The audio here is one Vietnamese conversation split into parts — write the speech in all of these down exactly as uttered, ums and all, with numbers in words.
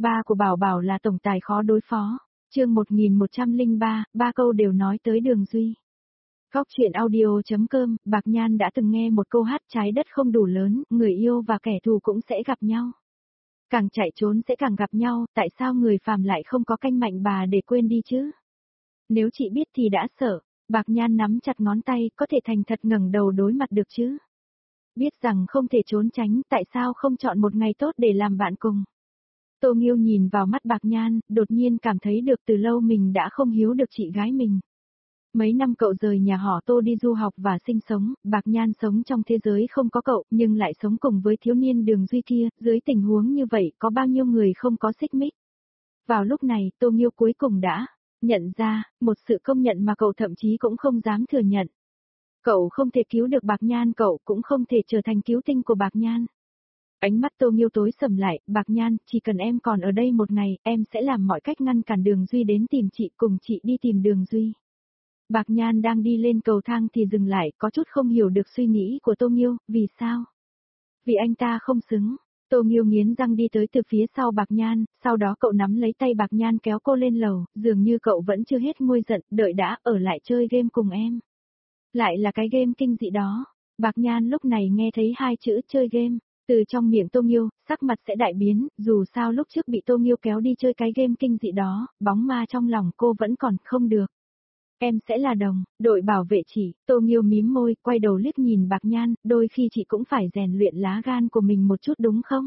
Ba của Bảo Bảo là tổng tài khó đối phó. Chương một nghìn một trăm lẻ ba, ba câu đều nói tới Đường Duy. Góc truyện audio.com, Bạc Nhan đã từng nghe một câu hát trái đất không đủ lớn, người yêu và kẻ thù cũng sẽ gặp nhau. Càng chạy trốn sẽ càng gặp nhau, tại sao người phàm lại không có canh mạnh bà để quên đi chứ? Nếu chị biết thì đã sợ, Bạc Nhan nắm chặt ngón tay, có thể thành thật ngẩng đầu đối mặt được chứ? Biết rằng không thể trốn tránh, tại sao không chọn một ngày tốt để làm bạn cùng? Tô Nghiêu nhìn vào mắt Bạc Nhan, đột nhiên cảm thấy được từ lâu mình đã không hiếu được chị gái mình. Mấy năm cậu rời nhà họ Tô đi du học và sinh sống, Bạc Nhan sống trong thế giới không có cậu, nhưng lại sống cùng với thiếu niên Đường Duy kia, dưới tình huống như vậy có bao nhiêu người không có xích mích. Vào lúc này, Tô Nghiêu cuối cùng đã nhận ra, một sự công nhận mà cậu thậm chí cũng không dám thừa nhận. Cậu không thể cứu được Bạc Nhan, cậu cũng không thể trở thành cứu tinh của Bạc Nhan. Ánh mắt Tô Nghiêu tối sầm lại, Bạc Nhan, chỉ cần em còn ở đây một ngày, em sẽ làm mọi cách ngăn cản Đường Duy đến tìm chị, cùng chị đi tìm Đường Duy. Bạc Nhan đang đi lên cầu thang thì dừng lại, có chút không hiểu được suy nghĩ của Tô Nghiêu, vì sao? Vì anh ta không xứng. Tô Nghiêu nghiến răng đi tới từ phía sau Bạc Nhan, sau đó cậu nắm lấy tay Bạc Nhan kéo cô lên lầu, dường như cậu vẫn chưa hết nguôi giận, đợi đã, ở lại chơi game cùng em. Lại là cái game kinh dị đó. Bạc Nhan lúc này nghe thấy hai chữ chơi game. Từ trong miệng Tô Nghiêu, sắc mặt sẽ đại biến, dù sao lúc trước bị Tô Nghiêu kéo đi chơi cái game kinh dị đó, bóng ma trong lòng cô vẫn còn không được. Em sẽ là đồng, đội bảo vệ chị, Tô Nghiêu mím môi, quay đầu liếc nhìn Bạc Nhan, đôi khi chị cũng phải rèn luyện lá gan của mình một chút đúng không?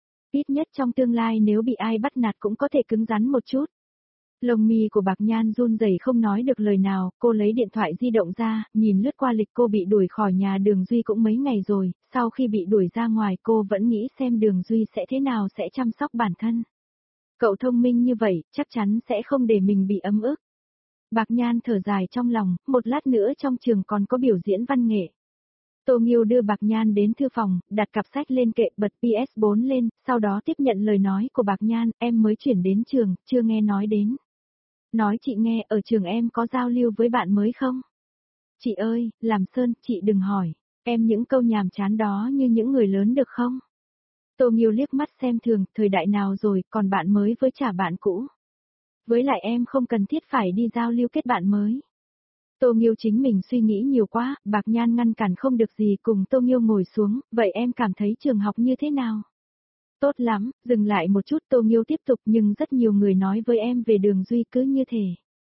Ít nhất trong tương lai nếu bị ai bắt nạt cũng có thể cứng rắn một chút. Lông mi của Bạc Nhan run rẩy không nói được lời nào, cô lấy điện thoại di động ra, nhìn lướt qua lịch cô bị đuổi khỏi nhà Đường Duy cũng mấy ngày rồi, sau khi bị đuổi ra ngoài cô vẫn nghĩ xem Đường Duy sẽ thế nào sẽ chăm sóc bản thân. Cậu thông minh như vậy, chắc chắn sẽ không để mình bị ấm ức. Bạc Nhan thở dài trong lòng, một lát nữa trong trường còn có biểu diễn văn nghệ. Tô Nghiêu đưa Bạc Nhan đến thư phòng, đặt cặp sách lên kệ, bật P S bốn lên, sau đó tiếp nhận lời nói của Bạc Nhan, em mới chuyển đến trường, chưa nghe nói đến. Nói chị nghe, ở trường em có giao lưu với bạn mới không? Chị ơi, làm Sơn, chị đừng hỏi, em những câu nhàm chán đó như những người lớn được không? Tô Nghiêu liếc mắt xem thường, thời đại nào rồi, còn bạn mới với trả bạn cũ. Với lại em không cần thiết phải đi giao lưu kết bạn mới. Tô Nghiêu chính mình suy nghĩ nhiều quá, Bạc Nhan ngăn cản không được gì cùng Tô Nghiêu ngồi xuống, vậy em cảm thấy trường học như thế nào? Tốt lắm, dừng lại một chút Tô Nghiêu tiếp tục nhưng rất nhiều người nói với em về Đường Duy cứ như thể.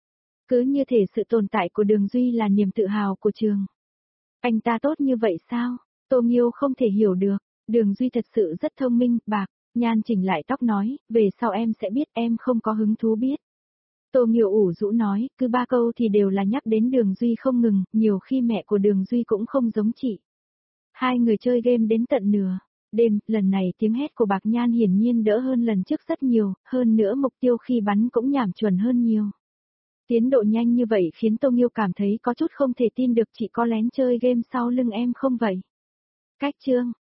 Cứ như thể sự tồn tại của Đường Duy là niềm tự hào của trường. Anh ta tốt như vậy sao? Tô Nghiêu không thể hiểu được, Đường Duy thật sự rất thông minh, Bạc Nhan chỉnh lại tóc nói, về sau em sẽ biết em không có hứng thú biết. Tô Nghiêu ủ rũ nói, cứ ba câu thì đều là nhắc đến Đường Duy không ngừng, nhiều khi mẹ của Đường Duy cũng không giống chị. Hai người chơi game đến tận nửa đêm, lần này tiếng hét của Bạc Nhan hiển nhiên đỡ hơn lần trước rất nhiều, hơn nữa mục tiêu khi bắn cũng nhảm chuẩn hơn nhiều. Tiến độ nhanh như vậy khiến Tô Nghiêu cảm thấy có chút không thể tin được chị có lén chơi game sau lưng em không vậy? Cách chương